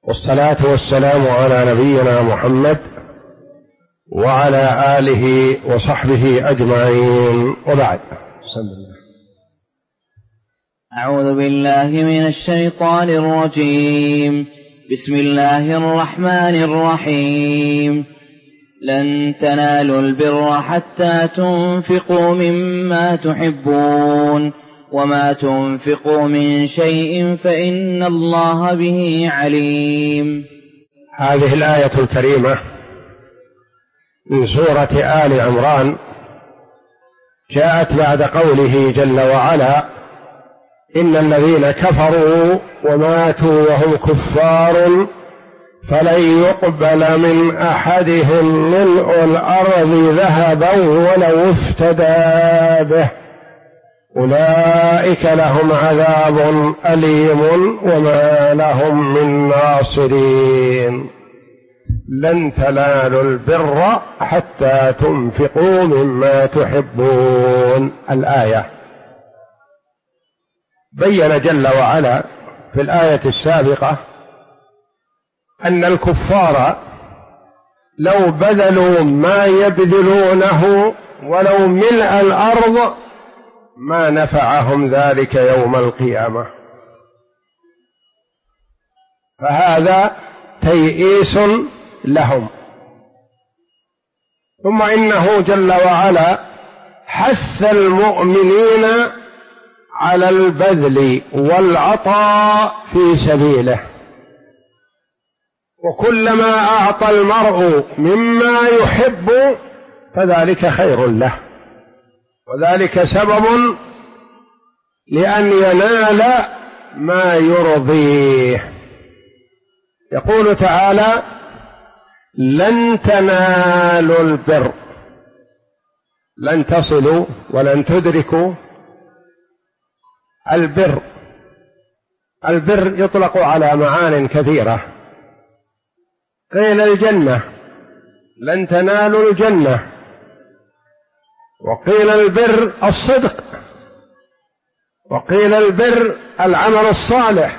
والصلاة والسلام على نبينا محمد وعلى آله وصحبه أجمعين، وبعد. أعوذ بالله من الشيطان الرجيم. بسم الله الرحمن الرحيم. لن تنالوا البر حتى تنفقوا مما تحبون وما تنفقوا من شيء فإن الله به عليم. هذه الآية الكريمة من سورة آل عمران جاءت بعد قوله جل وعلا: إن الذين كفروا وماتوا وهم كفار فلن يقبل من أحدهم ملء الأرض ذهبا ولو افتدى به أولئك لهم عذاب أليم وما لهم من ناصرين. لن تنالوا البر حتى تنفقوا مما تحبون. الآية بين جل وعلا في الآية السابقة أن الكفار لو بذلوا ما يبذلونه ولو ملء الأرض ما نفعهم ذلك يوم القيامة، فهذا تيئيس لهم. ثم إنه جل وعلا حث المؤمنين على البذل والعطاء في سبيله، وكلما أعطى المرء مما يحب فذلك خير له، وذلك سبب لأن ينال ما يرضيه. يقول تعالى: لن تنالوا البر، لن تصلوا ولن تدركوا البر. البر يطلق على معان كثيرة. قيل الجنة، لن تنالوا الجنة، وقيل البر الصدق، وقيل البر العمل الصالح،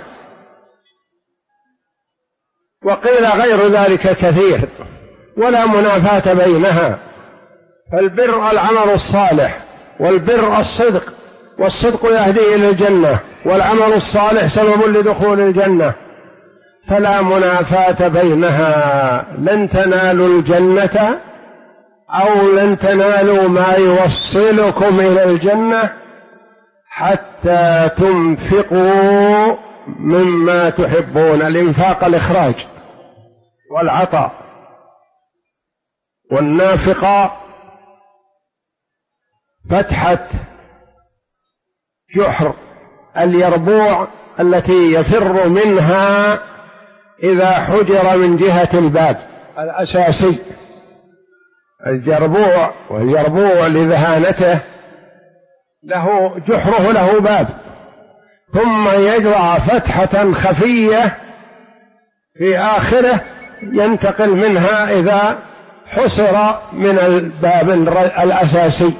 وقيل غير ذلك كثير ولا منافاة بينها. فالبر العمل الصالح، والبر الصدق، والصدق يهدي إلى الجنة، والعمل الصالح سبب لدخول الجنة، فلا منافاة بينها. لن تنالوا الجنة أو لن تنالوا ما يوصلكم إلى الجنة حتى تنفقوا مما تحبون. الإنفاق الإخراج والعطاء، والنافقة فتحة جحر اليربوع التي يفر منها إذا حجر من جهة الباب الأساسي. الجربوع، واليربوع لذهانته له جحره له باب، ثم يجرى فتحة خفية في آخره ينتقل منها إذا حصر من الباب الأساسي.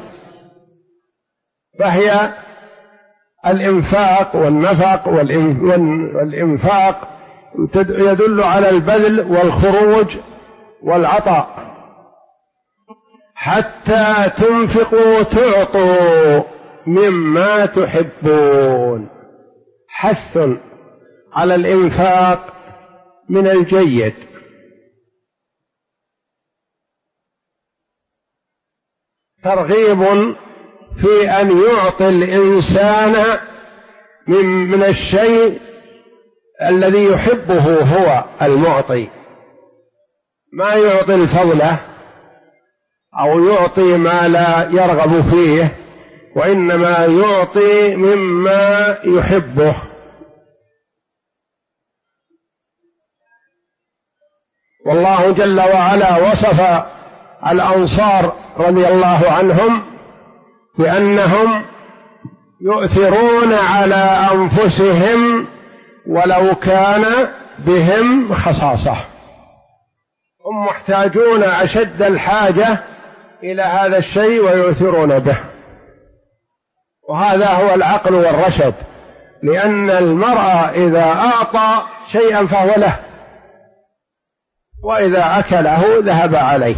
فهي الإنفاق والنفق والإنفاق يدل على البذل والخروج والعطاء. حتى تنفقوا تعطوا مما تحبون، حث على الإنفاق من الجيد. ترغيب في أن يعطي الإنسان من الشيء الذي يحبه هو المعطي، ما يعطي الفضلة أو يعطي ما لا يرغب فيه، وإنما يعطي مما يحبه. والله جل وعلا وصف الأنصار رضي الله عنهم بأنهم يؤثرون على أنفسهم ولو كان بهم خصاصة. هم محتاجون أشد الحاجة إلى هذا الشيء ويؤثرون به، وهذا هو العقل والرشد. لأن المرء إذا أعطى شيئا فهو له، وإذا أكله ذهب عليه.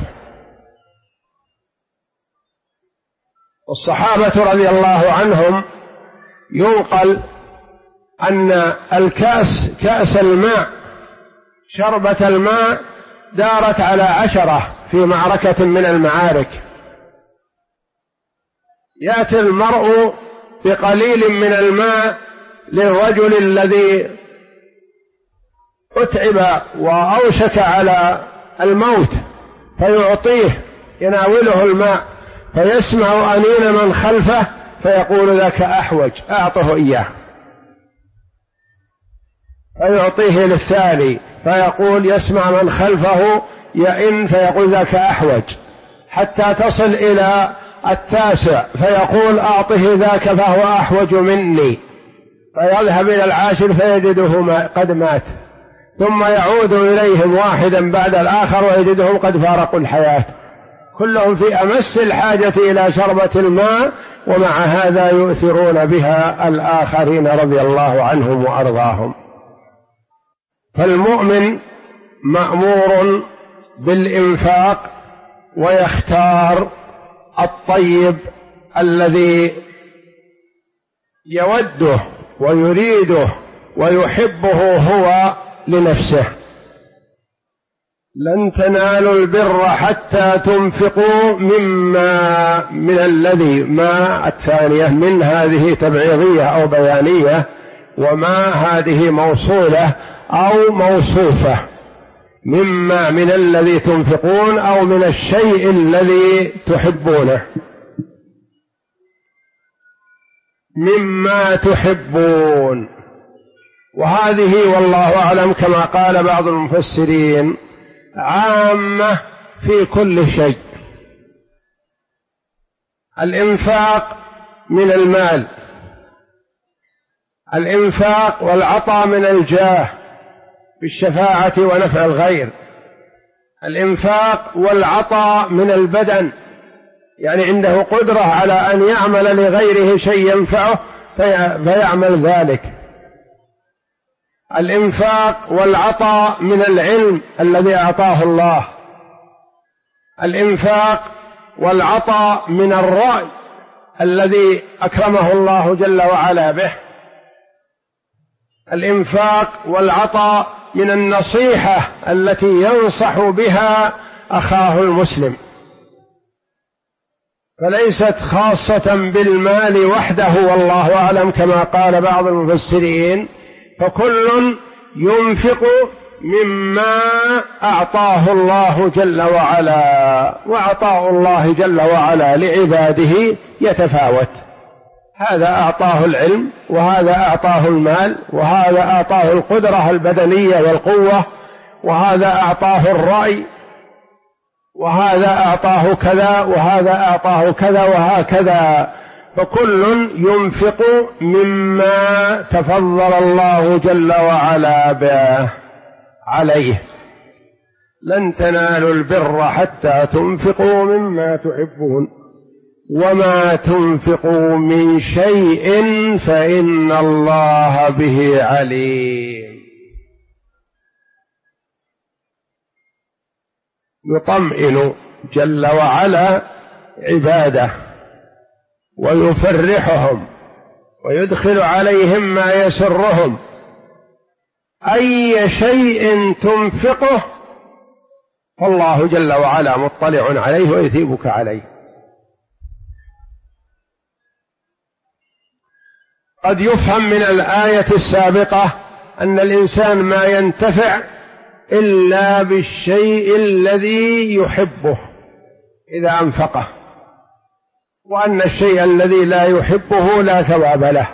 والصحابة رضي الله عنهم ينقل أن كأس الماء، شربة الماء دارت على 10 في معركة من المعارك. يأتي المرء بقليل من الماء للرجل الذي أتعب وأوشك على الموت فيعطيه، يناوله الماء، فيسمع أنين من خلفه فيقول ذاك أحوج، أعطه إياه، فيعطيه للثاني، فيقول يسمع من خلفه يئن فيقول ذاك أحوج، حتى تصل إلى 9 فيقول أعطه ذاك فهو أحوج مني، فيذهب إلى 10 فيجده قد مات، ثم يعود إليهم واحدا بعد الآخر ويجدهم قد فارقوا الحياة، كلهم في أمس الحاجة إلى شربة الماء، ومع هذا يؤثرون بها الآخرين رضي الله عنهم وأرضاهم. فالمؤمن مأمور بالإنفاق، ويختار الطيب الذي يوده ويريده ويحبه هو لنفسه. لن تنالوا البر حتى تنفقوا مما من الذي ما الثانية من هذه تبعيضية أو بيانية، وما هذه موصولة أو موصوفة، مما من الذي تنفقون أو من الشيء الذي تحبونه، مما تحبون. وهذه والله أعلم كما قال بعض المفسرين عامة في كل شيء. الإنفاق من المال، الإنفاق والعطاء من الجاه بالشفاعة ونفع الغير، الإنفاق والعطاء من البدن، يعني عنده قدرة على أن يعمل لغيره شيء ينفعه فيعمل ذلك. الإنفاق والعطاء من العلم الذي أعطاه الله، الإنفاق والعطاء من الرأي الذي أكرمه الله جل وعلا به، الإنفاق والعطاء من النصيحة التي ينصح بها أخاه المسلم، فليست خاصة بالمال وحده والله أعلم كما قال بعض المفسرين، فكل ينفق مما أعطاه الله جل وعلا، وعطاء الله جل وعلا لعباده يتفاوت، هذا أعطاه العلم، وهذا أعطاه المال، وهذا أعطاه القدرة البدنية والقوة، وهذا أعطاه الرأي، وهذا أعطاه كذا، وهذا أعطاه كذا، وهكذا، فكل ينفق مما تفضل الله جل وعلا به عليه. لن تنالوا البر حتى تنفقوا مما تحبون وما تنفقوا من شيء فإن الله به عليم. يطمئن جل وعلا عباده ويفرحهم ويدخل عليهم ما يسرهم. أي شيء تنفقه فالله جل وعلا مطلع عليه ويثيبك عليه. قد يفهم من الآية السابقة أن الإنسان ما ينتفع إلا بالشيء الذي يحبه إذا أنفقه، وأن الشيء الذي لا يحبه لا ثواب له.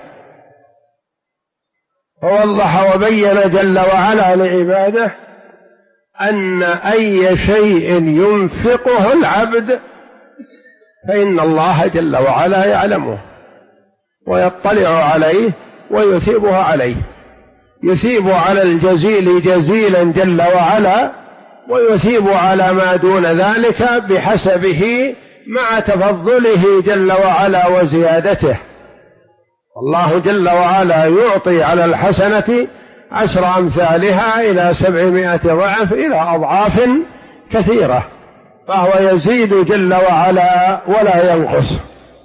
فوضح وبين جل وعلا لعباده أن أي شيء ينفقه العبد فإن الله جل وعلا يعلمه ويطلع عليه ويثيبه عليه، يثيب على الجزيل جزيلا جل وعلا، ويثيب على ما دون ذلك بحسبه مع تفضله جل وعلا وزيادته. الله جل وعلا يعطي على الحسنة 10 أمثالها إلى 700 ضعف إلى أضعاف كثيرة، فهو يزيد جل وعلا ولا ينقص.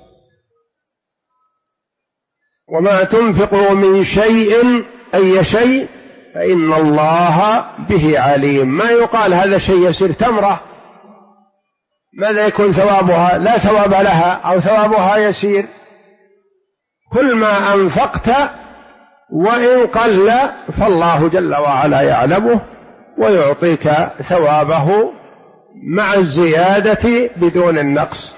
وما تنفقوا من شيء أي شيء فإن الله به عليم. ما يقال هذا شيء يسير، تمرة ماذا يكون ثوابها؟ لا ثواب لها أو ثوابها يسير. كل ما أنفقت وإن قل فالله جل وعلا يعلمه ويعطيك ثوابه مع الزيادة بدون النقص.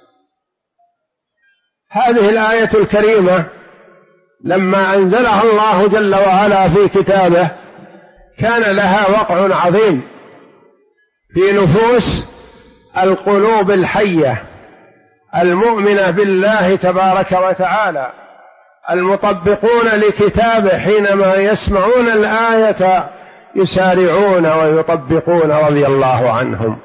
هذه الآية الكريمة لما أنزلها الله جل وعلا في كتابه كان لها وقع عظيم في نفوس القلوب الحية المؤمنة بالله تبارك وتعالى، المطبقون لكتابه حينما يسمعون الآية يسارعون ويطبقون رضي الله عنهم.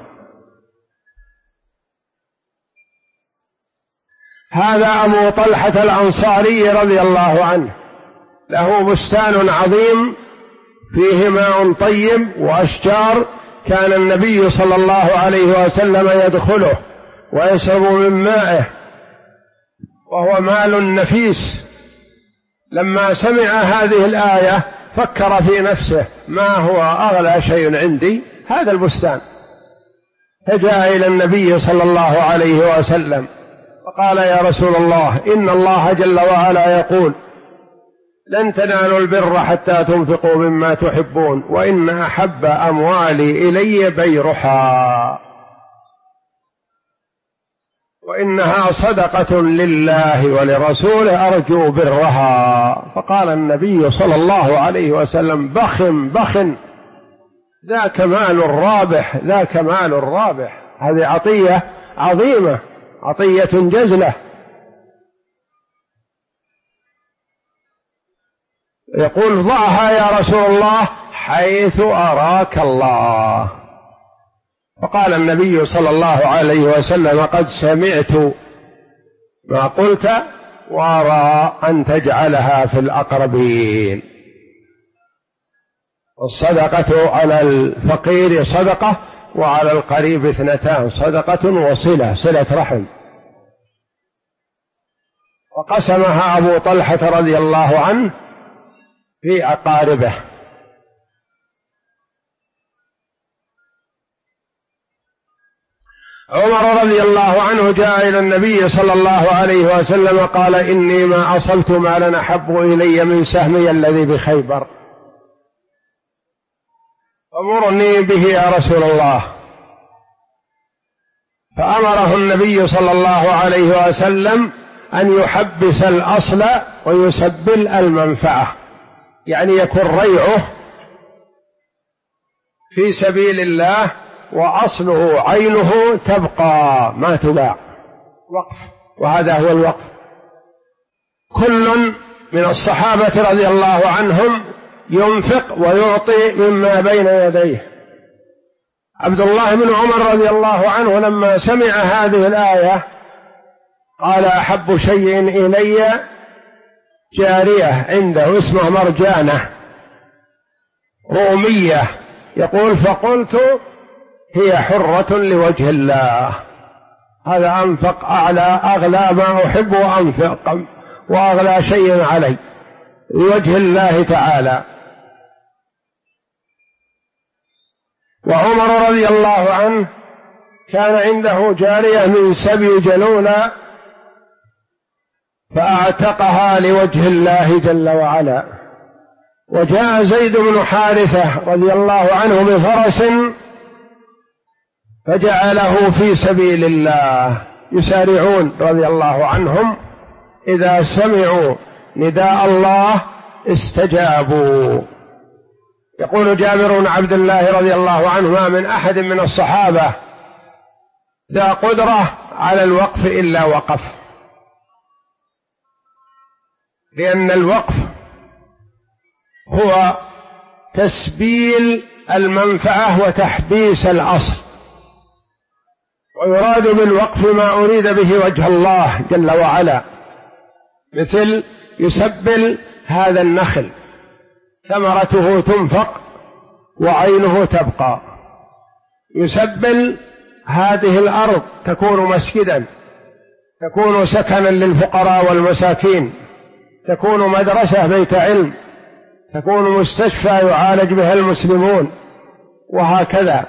هذا أبو طلحة الأنصاري رضي الله عنه، له بستان عظيم فيه ماء طيب وأشجار، كان النبي صلى الله عليه وسلم يدخله ويشرب من مائه وهو مال نفيس. لما سمع هذه الآية فكر في نفسه ما هو أغلى شيء عندي؟ هذا البستان. فجاء إلى النبي صلى الله عليه وسلم فقال يا رسول الله إن الله جل وعلا يقول لن تنالوا البر حتى تنفقوا مما تحبون وإن أحب أموالي إلي بيرحا وإنها صدقة لله ولرسوله أرجو برها. فقال النبي صلى الله عليه وسلم بخ ذاك مال الرابح، ذاك مال الرابح. هذه عطية عظيمة، عطية جزلة. يقول ضعها يا رسول الله حيث أراك الله. فقال النبي صلى الله عليه وسلم قد سمعت ما قلت وأرى أن تجعلها في الأقربين. والصدقة على الفقير صدقة وعلى القريب 2، صدقة وصلة، صلة رحم. وقسمها أبو طلحة رضي الله عنه في أقاربه. عمر رضي الله عنه جاء إلى النبي صلى الله عليه وسلم قال إني ما أصبت مالا أحب إلي من سهمي الذي بخيبر، أمرني به يا رسول الله. فأمره النبي صلى الله عليه وسلم أن يحبس الأصل ويسبل المنفعة، يعني يكون ريعه في سبيل الله وأصله عينه تبقى ما تباع، وقف. وهذا هو الوقف. كل من الصحابة رضي الله عنهم ينفق ويعطي مما بين يديه. عبد الله بن عمر رضي الله عنه لما سمع هذه الآية قال أحب شيء إلي جارية عنده اسمها مرجانة رومية، يقول فقلت هي حرة لوجه الله. هذا أنفق أغلى ما أحب وأنفق وأغلى شيء علي لوجه الله تعالى. وعمر رضي الله عنه كان عنده جارية من سبي جلولة فأعتقها لوجه الله جل وعلا. وجاء زيد بن حارثة رضي الله عنه بفرس فجعله في سبيل الله. يسارعون رضي الله عنهم إذا سمعوا نداء الله استجابوا. يقول جابر بن عبد الله رضي الله عنه ما من أحد من الصحابة ذا قدرة على الوقف إلا وقف، لأن الوقف هو تسبيل المنفعة وتحبيس الأصل، ويراد بالوقف ما أريد به وجه الله جل وعلا، مثل يسبل هذا النخل ثمرته تنفق وعينه تبقى. يسبل هذه الأرض تكون مسجدا، تكون سكنا للفقراء والمساكين، تكون مدرسة بيت علم، تكون مستشفى يعالج بها المسلمون، وهكذا.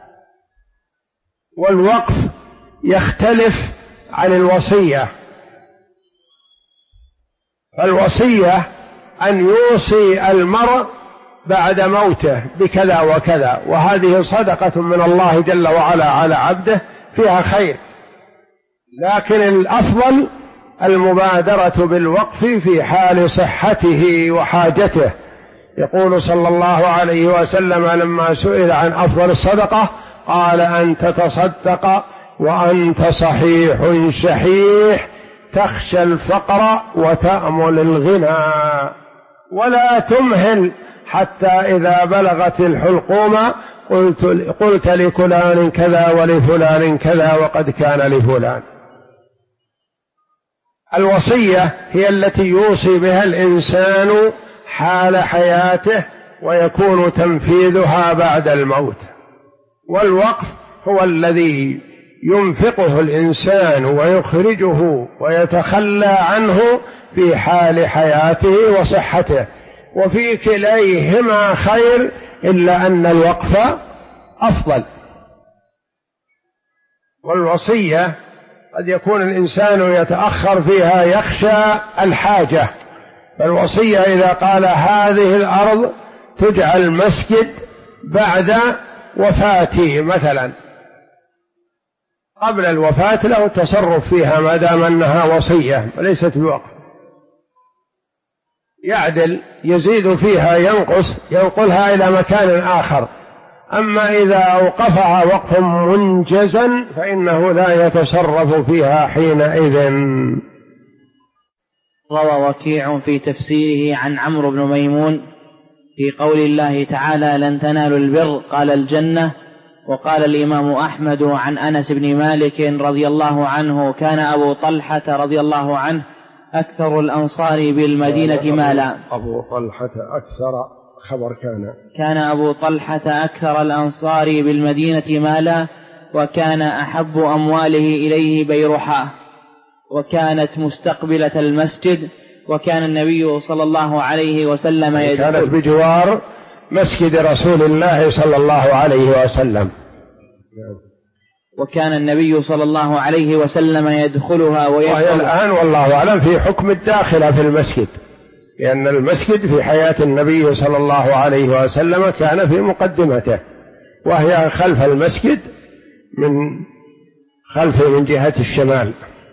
والوقف يختلف عن الوصية. فالوصية أن يوصي المرء بعد موته بكذا وكذا، وهذه صدقة من الله جل وعلا على عبده فيها خير، لكن الأفضل المبادرة بالوقف في حال صحته وحاجته. يقول صلى الله عليه وسلم لما سئل عن أفضل الصدقة قال: أن تتصدق وأنت صحيح شحيح تخشى الفقر وتأمل الغنى، ولا تمهل حتى إذا بلغت الحلقوم قلت لفلان كذا ولفلان كذا وقد كان لفلان. الوصية هي التي يوصي بها الإنسان حال حياته ويكون تنفيذها بعد الموت، والوقف هو الذي ينفقه الإنسان ويخرجه ويتخلى عنه في حال حياته وصحته، وفي كليهما خير، إلا أن الوقف أفضل. والوصية قد يكون الإنسان يتأخر فيها يخشى الحاجة، فالوصية إذا قال هذه الأرض تجعل مسجد بعد وفاتي مثلا، قبل الوفاة له التصرف فيها ما دام أنها وصية وليست بوقف، يعدل يزيد فيها ينقص ينقلها إلى مكان آخر. أما إذا أوقفها وقفا منجزا فإنه لا يتصرف فيها حينئذ. روى وكيع في تفسيره عن عمرو بن ميمون في قول الله تعالى: لن تنالوا البر قال الجنة. وقال الإمام أحمد عن أنس بن مالك رضي الله عنه: كان أبو طلحة رضي الله عنه أكثر الأنصار بالمدينة مالا. أبو طلحة أكثر خبر كان أبو طلحة أكثر الأنصار بالمدينة مالا، وكان أحب أمواله إليه بيرحاء، وكانت مستقبلة المسجد، وكان النبي صلى الله عليه وسلم كانت بجوار مسجد رسول الله صلى الله عليه وسلم، وكان النبي صلى الله عليه وسلم يدخلها وهي الآن والله أعلم في حكم الداخلة في المسجد، لأن المسجد في حياة النبي صلى الله عليه وسلم كان في مقدمته، وهي خلف المسجد من خلفه من جهة الشمال.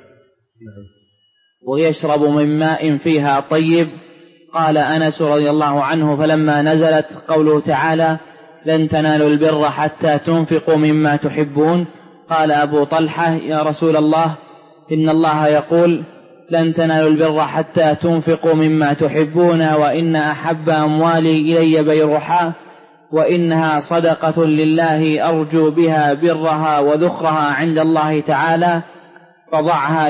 ويشرب من ماء فيها طيب. قال أنس رضي الله عنه: فلما نزلت قوله تعالى: لن تنالوا البر حتى تنفقوا مما تحبون، قال أبو طلحة: يا رسول الله، إن الله يقول: لن تنالوا البر حتى تنفقوا مما تحبون، وإن أحب أموالي إلي بيرحاء، وإنها صدقة لله أرجو بها برها وذخرها عند الله تعالى، فضعها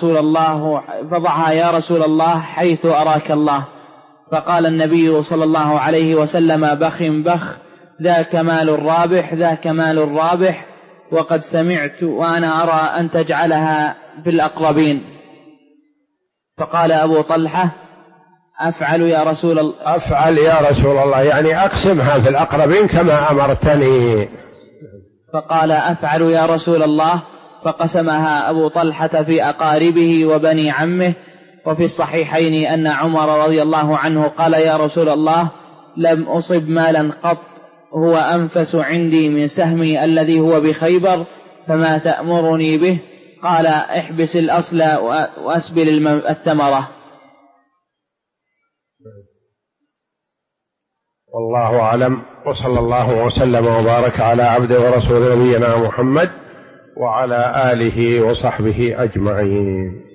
يا رسول الله حيث أراك الله. فقال النبي صلى الله عليه وسلم: بخ بخ، ذاك مال الرابح، ذاك مال الرابح، وقد سمعت وأنا أرى أن تجعلها في الأقربين. فقال أبو طلحة: أفعل يا رسول الله. أفعل يا رسول الله، يعني أقسمها في الأقربين كما أمرتني. فقال: أفعل يا رسول الله. فقسمها أبو طلحة في أقاربه وبني عمه. وفي الصحيحين أن عمر رضي الله عنه قال: يا رسول الله، لم أصب مالا قط هو أنفس عندي من سهمي الذي هو بخيبر، فما تأمرني به؟ قال: احبس الأصل وأسبل الثمرة. والله أعلم، وصلى الله وسلم وبارك على عبده ورسول نبينا محمد وعلى آله وصحبه أجمعين.